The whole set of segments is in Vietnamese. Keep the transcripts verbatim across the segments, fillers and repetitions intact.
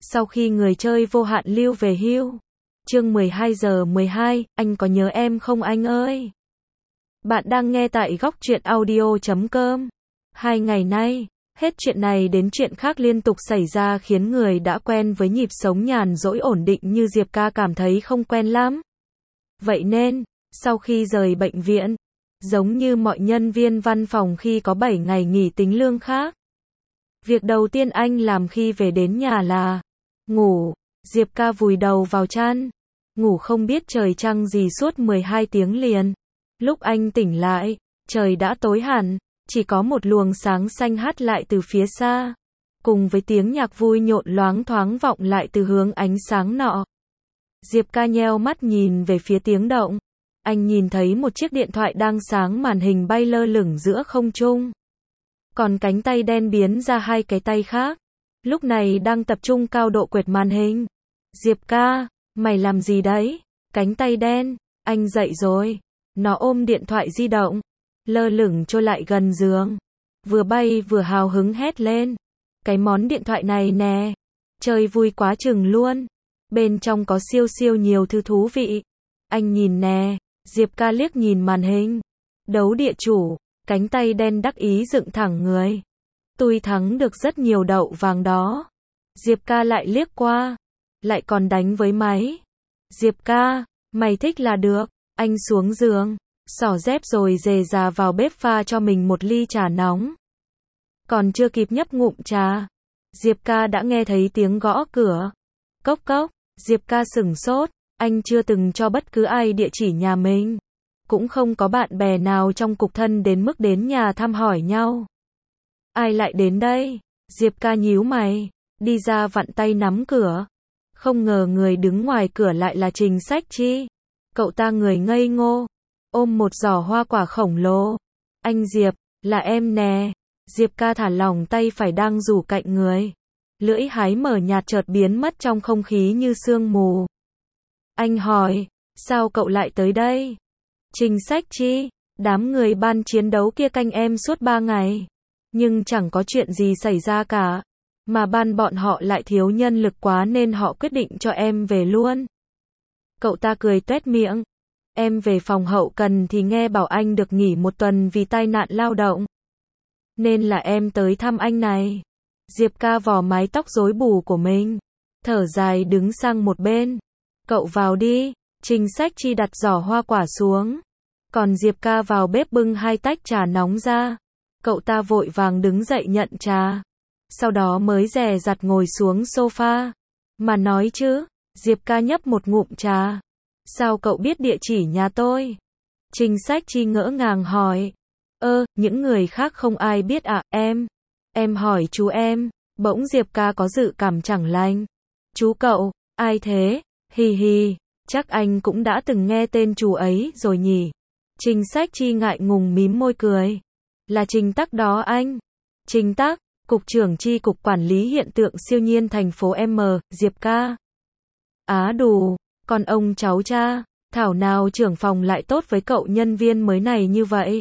Sau khi người chơi vô hạn lưu về hưu. Chương mười hai giờ mười hai, anh có nhớ em không anh ơi? Bạn đang nghe tại góc truyện audio chấm com. Hai ngày nay, hết chuyện này đến chuyện khác liên tục xảy ra khiến người đã quen với nhịp sống nhàn rỗi ổn định như Diệp Ca cảm thấy không quen lắm. Vậy nên, sau khi rời bệnh viện, giống như mọi nhân viên văn phòng khi có bảy ngày nghỉ tính lương khác, việc đầu tiên anh làm khi về đến nhà là ngủ. Diệp Ca vùi đầu vào chăn, ngủ không biết trời trăng gì suốt mười hai tiếng liền. Lúc anh tỉnh lại, trời đã tối hẳn, chỉ có một luồng sáng xanh hắt lại từ phía xa, cùng với tiếng nhạc vui nhộn loáng thoáng vọng lại từ hướng ánh sáng nọ. Diệp Ca nheo mắt nhìn về phía tiếng động. Anh nhìn thấy một chiếc điện thoại đang sáng màn hình bay lơ lửng giữa không trung. Còn cánh tay đen biến ra hai cái tay khác, lúc này đang tập trung cao độ quẹt màn hình. Diệp Ca, mày làm gì đấy? Cánh tay đen, anh dậy rồi. Nó ôm điện thoại di động, lơ lửng trôi lại gần giường, vừa bay vừa hào hứng hét lên. Cái món điện thoại này nè, chơi vui quá chừng luôn. Bên trong có siêu siêu nhiều thứ thú vị. Anh nhìn nè. Diệp Ca liếc nhìn màn hình. Đấu địa chủ, cánh tay đen đắc ý dựng thẳng người. Tôi thắng được rất nhiều đậu vàng đó. Diệp Ca lại liếc qua, lại còn đánh với máy. Diệp Ca, mày thích là được. Anh xuống giường, xỏ dép rồi dề dà vào bếp pha cho mình một ly trà nóng. Còn chưa kịp nhấp ngụm trà, Diệp Ca đã nghe thấy tiếng gõ cửa. Cốc cốc, Diệp Ca sửng sốt, anh chưa từng cho bất cứ ai địa chỉ nhà mình. Cũng không có bạn bè nào trong cục thân đến mức đến nhà thăm hỏi nhau. Ai lại đến đây? Diệp Ca nhíu mày, đi ra vặn tay nắm cửa. Không ngờ người đứng ngoài cửa lại là Trình Sách Chi. Cậu ta người ngây ngô, ôm một giỏ hoa quả khổng lồ. Anh Diệp, là em nè. Diệp Ca thả lỏng tay phải đang rủ cạnh người. Lưỡi hái mở nhạt chợt biến mất trong không khí như sương mù. Anh hỏi, sao cậu lại tới đây? Trình Sách Chi, đám người ban chiến đấu kia canh em suốt ba ngày. Nhưng chẳng có chuyện gì xảy ra cả. Mà ban bọn họ lại thiếu nhân lực quá nên họ quyết định cho em về luôn. Cậu ta cười tuét miệng. Em về phòng hậu cần thì nghe bảo anh được nghỉ một tuần vì tai nạn lao động. Nên là em tới thăm anh này. Diệp Ca vò mái tóc rối bù của mình, thở dài đứng sang một bên. Cậu vào đi. Trình Sách Chi đặt giỏ hoa quả xuống. Còn Diệp Ca vào bếp bưng hai tách trà nóng ra. Cậu ta vội vàng đứng dậy nhận trà. Sau đó mới dè dặt ngồi xuống sofa. Mà nói chứ, Diệp Ca nhấp một ngụm trà. Sao cậu biết địa chỉ nhà tôi? Trình Sách Chi ngỡ ngàng hỏi. Ơ, những người khác không ai biết à, em? Em hỏi chú em. Bỗng Diệp Ca có dự cảm chẳng lành. Chú cậu, ai thế? Hì hì, chắc anh cũng đã từng nghe tên chú ấy rồi nhỉ? Trình Sách Chi ngại ngùng mím môi cười. Là Trình Tắc đó anh. Trình Tắc, Cục trưởng chi cục quản lý hiện tượng siêu nhiên thành phố M, Diệp Ca. Á đù, còn ông cháu cha, thảo nào trưởng phòng lại tốt với cậu nhân viên mới này như vậy.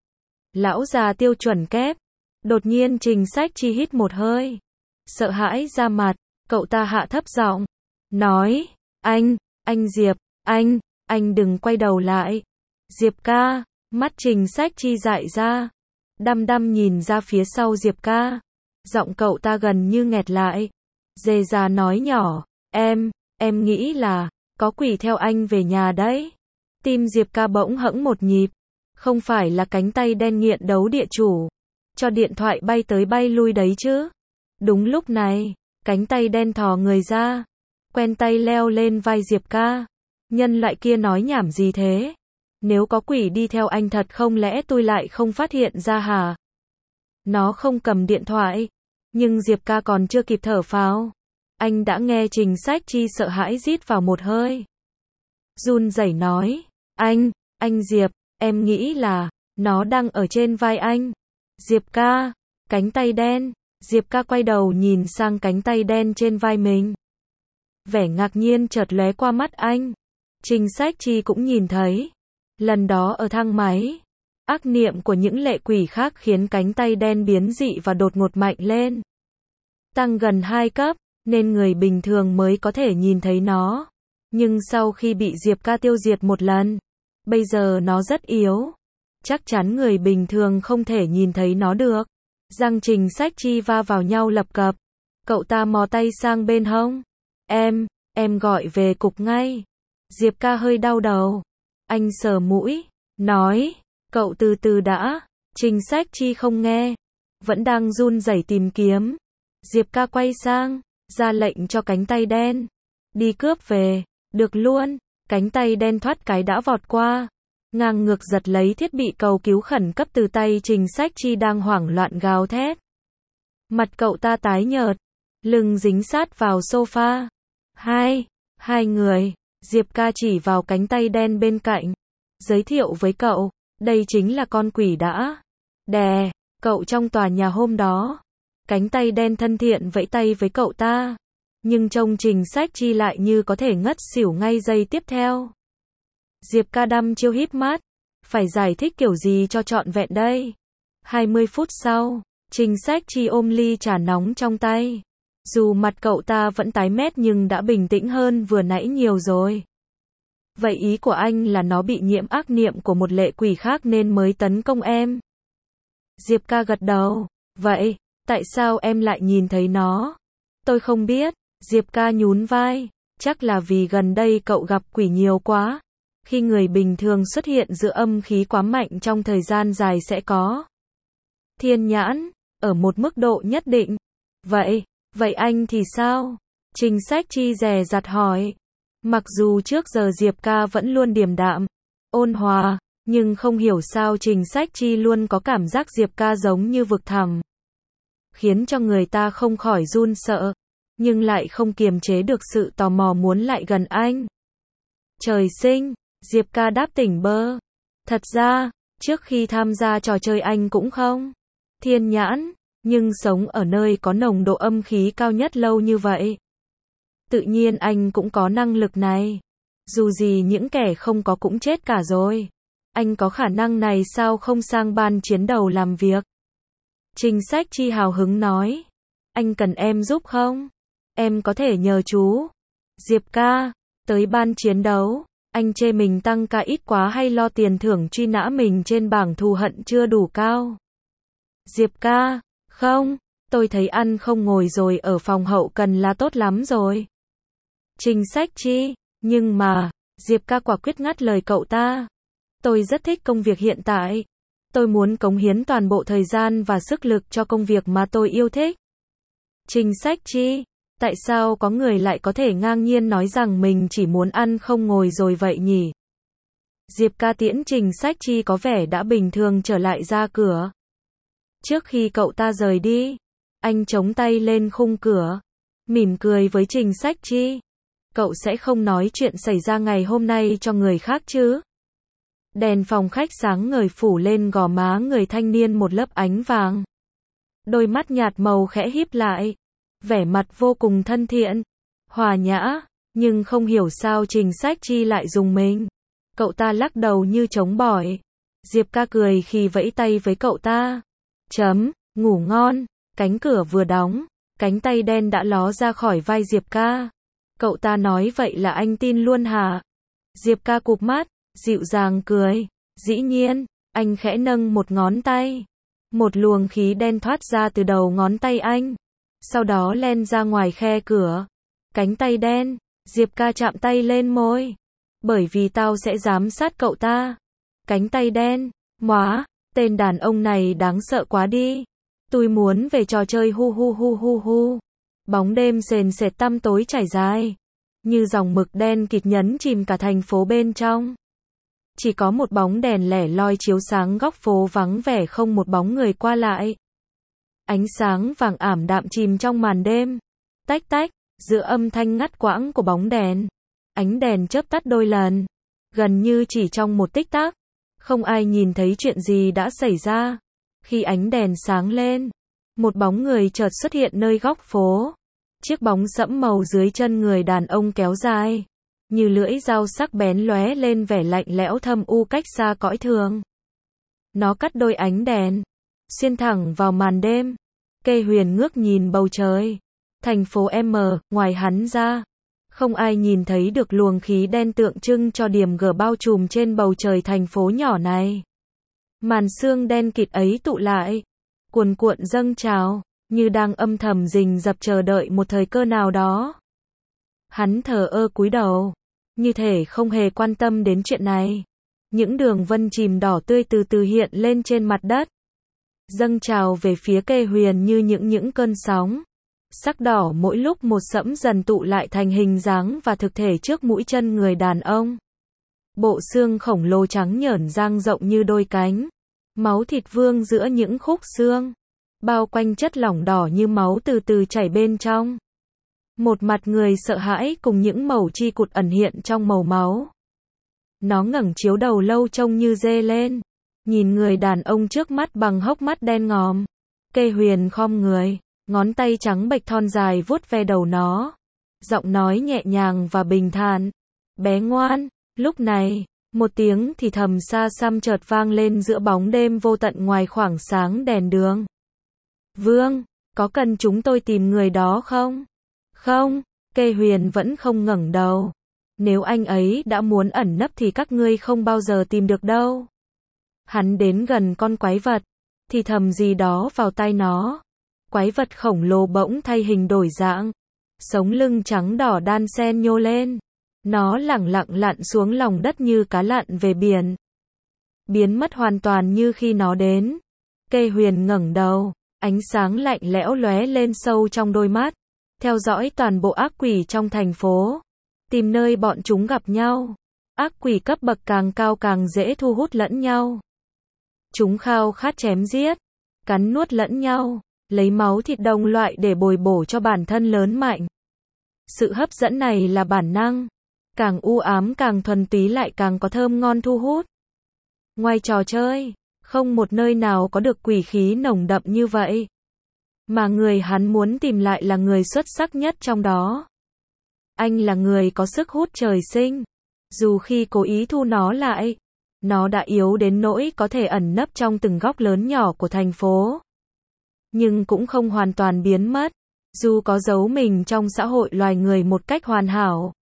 Lão già tiêu chuẩn kép. Đột nhiên Trình Sách Chi hít một hơi. Sợ hãi ra mặt, cậu ta hạ thấp giọng. Nói, anh, anh Diệp, anh, anh đừng quay đầu lại. Diệp Ca, mắt Trình Sách Chi dại ra. Đăm đăm nhìn ra phía sau Diệp Ca. Giọng cậu ta gần như nghẹt lại. Dề già nói nhỏ, em, em nghĩ là, có quỷ theo anh về nhà đấy. Tim Diệp Ca bỗng hẫng một nhịp. Không phải là cánh tay đen nghiện đấu địa chủ. Cho điện thoại bay tới bay lui đấy chứ. Đúng lúc này, cánh tay đen thò người ra. Quen tay leo lên vai Diệp Ca. Nhân loại kia nói nhảm gì thế? Nếu có quỷ đi theo anh thật không lẽ tôi lại không phát hiện ra hả? Nó không cầm điện thoại. Nhưng Diệp Ca còn chưa kịp thở phào. Anh đã nghe Trình Sách Chi sợ hãi rít vào một hơi. Run rẩy nói. Anh, anh Diệp, em nghĩ là, nó đang ở trên vai anh. Diệp Ca, cánh tay đen. Diệp Ca quay đầu nhìn sang cánh tay đen trên vai mình. Vẻ ngạc nhiên chợt lóe qua mắt anh. Trình Sách Chi cũng nhìn thấy. Lần đó ở thang máy. Ác niệm của những lệ quỷ khác khiến cánh tay đen biến dị và đột ngột mạnh lên. Tăng gần hai cấp. nên người bình thường mới có thể nhìn thấy nó. Nhưng sau khi bị Diệp ca tiêu diệt một lần, bây giờ nó rất yếu. Chắc chắn người bình thường không thể nhìn thấy nó được. Răng Trình Sách Chi va vào nhau lập cập. Cậu ta mò tay sang bên hông. Em, em gọi về cục ngay. Diệp ca hơi đau đầu. Anh sờ mũi, nói, cậu từ từ đã. Trình Sách Chi không nghe, vẫn đang run rẩy tìm kiếm. Diệp ca quay sang, ra lệnh cho cánh tay đen. Đi cướp về, được luôn. Cánh tay đen thoát cái đã vọt qua, ngang ngược giật lấy thiết bị cầu cứu khẩn cấp từ tay Trình Sách Chi đang hoảng loạn gào thét. Mặt cậu ta tái nhợt, lưng dính sát vào sofa. Hai, hai người, Diệp ca chỉ vào cánh tay đen bên cạnh. Giới thiệu với cậu, đây chính là con quỷ đã đè cậu trong tòa nhà hôm đó. Cánh tay đen thân thiện vẫy tay với cậu ta. Nhưng trông Trình Sách Chi lại như có thể ngất xỉu ngay giây tiếp theo. Diệp ca đăm chiêu híp mắt. Phải giải thích kiểu gì cho trọn vẹn đây? hai mươi phút sau, Trình Sách Chi ôm ly trà nóng trong tay. Dù mặt cậu ta vẫn tái mét nhưng đã bình tĩnh hơn vừa nãy nhiều rồi. Vậy ý của anh là nó bị nhiễm ác niệm của một lệ quỷ khác nên mới tấn công em? Diệp ca gật đầu. Vậy, tại sao em lại nhìn thấy nó? Tôi không biết. Diệp ca nhún vai. Chắc là vì gần đây cậu gặp quỷ nhiều quá. Khi người bình thường xuất hiện giữa âm khí quá mạnh trong thời gian dài sẽ có thiên nhãn, ở một mức độ nhất định. Vậy, vậy anh thì sao? Trình Sách Chi dè dặt hỏi. Mặc dù trước giờ Diệp ca vẫn luôn điềm đạm, ôn hòa, nhưng không hiểu sao Trình Sách Chi luôn có cảm giác Diệp ca giống như vực thẳm, khiến cho người ta không khỏi run sợ, nhưng lại không kiềm chế được sự tò mò muốn lại gần anh. Trời sinh, Diệp ca đáp tỉnh bơ. Thật ra, trước khi tham gia trò chơi anh cũng không thiên nhãn, nhưng sống ở nơi có nồng độ âm khí cao nhất lâu như vậy, tự nhiên anh cũng có năng lực này. Dù gì những kẻ không có cũng chết cả rồi. Anh có khả năng này sao không sang ban chiến đấu làm việc? Trình Sách Chi hào hứng nói. Anh cần em giúp không? Em có thể nhờ chú Diệp ca tới ban chiến đấu. Anh chê mình tăng ca ít quá hay lo tiền thưởng truy nã mình trên bảng thù hận chưa đủ cao? Diệp ca, không, tôi thấy ăn không ngồi rồi ở phòng hậu cần là tốt lắm rồi. Trình Sách Chi, nhưng mà, Diệp ca quả quyết ngắt lời cậu ta. Tôi rất thích công việc hiện tại. Tôi muốn cống hiến toàn bộ thời gian và sức lực cho công việc mà tôi yêu thích. Trình Sách Chi, tại sao có người lại có thể ngang nhiên nói rằng mình chỉ muốn ăn không ngồi rồi vậy nhỉ? Diệp ca tiễn Trình Sách Chi có vẻ đã bình thường trở lại ra cửa. Trước khi cậu ta rời đi, anh chống tay lên khung cửa, mỉm cười với Trình Sách Chi. Cậu sẽ không nói chuyện xảy ra ngày hôm nay cho người khác chứ? Đèn phòng khách sáng ngời phủ lên gò má người thanh niên một lớp ánh vàng. Đôi mắt nhạt màu khẽ híp lại, vẻ mặt vô cùng thân thiện, hòa nhã, nhưng không hiểu sao Trình Sách Chi lại rùng mình. Cậu ta lắc đầu như chống bỏi. Diệp ca cười khi vẫy tay với cậu ta. Chấm, ngủ ngon. Cánh cửa vừa đóng, cánh tay đen đã ló ra khỏi vai Diệp ca. Cậu ta nói vậy là anh tin luôn hả? Diệp ca cụp mắt, dịu dàng cười. Dĩ nhiên, anh khẽ nâng một ngón tay. Một luồng khí đen thoát ra từ đầu ngón tay anh. Sau đó len ra ngoài khe cửa. Cánh tay đen, Diệp ca chạm tay lên môi. Bởi vì tao sẽ giám sát cậu ta. Cánh tay đen, móa, tên đàn ông này đáng sợ quá đi. Tôi muốn về trò chơi hu hu hu hu hu. Bóng đêm sền sệt tăm tối trải dài, như dòng mực đen kịt nhấn chìm cả thành phố bên trong. Chỉ có một bóng đèn lẻ loi chiếu sáng góc phố vắng vẻ không một bóng người qua lại. Ánh sáng vàng ảm đạm chìm trong màn đêm. Tách tách, giữa âm thanh ngắt quãng của bóng đèn. Ánh đèn chớp tắt đôi lần. Gần như chỉ trong một tích tắc. Không ai nhìn thấy chuyện gì đã xảy ra. Khi ánh đèn sáng lên, một bóng người chợt xuất hiện nơi góc phố. Chiếc bóng sẫm màu dưới chân người đàn ông kéo dài, như lưỡi dao sắc bén lóe lên vẻ lạnh lẽo thâm u cách xa cõi thường. Nó cắt đôi ánh đèn, xuyên thẳng vào màn đêm. Kê Huyền ngước nhìn bầu trời, Thành phố M, ngoài hắn ra, không ai nhìn thấy được luồng khí đen tượng trưng cho điểm G bao trùm trên bầu trời thành phố nhỏ này. Màn sương đen kịt ấy tụ lại, cuồn cuộn dâng trào, như đang âm thầm rình rập chờ đợi một thời cơ nào đó. Hắn thờ ơ cúi đầu, như thể không hề quan tâm đến chuyện này. Những đường vân chìm đỏ tươi từ từ hiện lên trên mặt đất, dâng trào về phía Kê Huyền như những những cơn sóng. Sắc đỏ mỗi lúc một sẫm dần tụ lại thành hình dáng và thực thể trước mũi chân người đàn ông. Bộ xương khổng lồ trắng nhởn dang rộng như đôi cánh. Máu thịt vương giữa những khúc xương. Bao quanh chất lỏng đỏ như máu từ từ chảy bên trong. Một mặt người sợ hãi cùng những mẩu chi cụt ẩn hiện trong màu máu. Nó ngẩng chiếu đầu lâu trông như dê lên. Nhìn người đàn ông trước mắt bằng hốc mắt đen ngòm. Kê Huyền khom người. Ngón tay trắng bệch thon dài vuốt ve đầu nó. Giọng nói nhẹ nhàng và bình thản. Bé ngoan. Lúc này, một tiếng thì thầm xa xăm chợt vang lên giữa bóng đêm vô tận ngoài khoảng sáng đèn đường. Vương, có cần chúng tôi tìm người đó không? Không, Kê Huyền vẫn không ngẩng đầu. Nếu anh ấy đã muốn ẩn nấp thì các ngươi không bao giờ tìm được đâu. Hắn đến gần con quái vật, thì thầm gì đó vào tai nó. Quái vật khổng lồ bỗng thay hình đổi dạng. Sống lưng trắng đỏ đan xen nhô lên. Nó lẳng lặng lặn xuống lòng đất như cá lặn về biển. Biến mất hoàn toàn như khi nó đến. Kê Huyền ngẩng đầu, ánh sáng lạnh lẽo lóe lên sâu trong đôi mắt. Theo dõi toàn bộ ác quỷ trong thành phố. Tìm nơi bọn chúng gặp nhau. Ác quỷ cấp bậc càng cao càng dễ thu hút lẫn nhau. Chúng khao khát chém giết, cắn nuốt lẫn nhau, lấy máu thịt đồng loại để bồi bổ cho bản thân lớn mạnh. Sự hấp dẫn này là bản năng. Càng u ám càng thuần túy lại càng có thơm ngon thu hút. Ngoài trò chơi, không một nơi nào có được quỷ khí nồng đậm như vậy. Mà người hắn muốn tìm lại là người xuất sắc nhất trong đó. Anh là người có sức hút trời sinh. Dù khi cố ý thu nó lại, nó đã yếu đến nỗi có thể ẩn nấp trong từng góc lớn nhỏ của thành phố. Nhưng cũng không hoàn toàn biến mất. Dù có giấu mình trong xã hội loài người một cách hoàn hảo,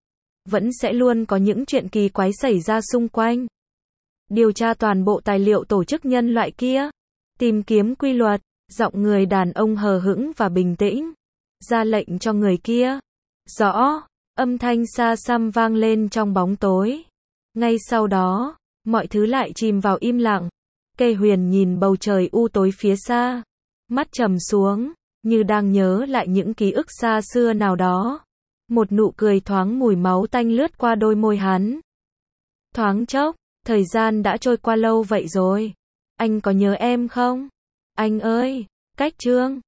vẫn sẽ luôn có những chuyện kỳ quái xảy ra xung quanh. Điều tra toàn bộ tài liệu tổ chức nhân loại kia. Tìm kiếm quy luật. Giọng người đàn ông hờ hững và bình tĩnh. Ra lệnh cho người kia. Rõ. Âm thanh xa xăm vang lên trong bóng tối. Ngay sau đó, mọi thứ lại chìm vào im lặng. Kê Huyền nhìn bầu trời u tối phía xa. Mắt trầm xuống, như đang nhớ lại những ký ức xa xưa nào đó. Một nụ cười thoáng mùi máu tanh lướt qua đôi môi hắn. Thoáng chốc, thời gian đã trôi qua lâu vậy rồi. Anh có nhớ em không? Anh ơi, cách chương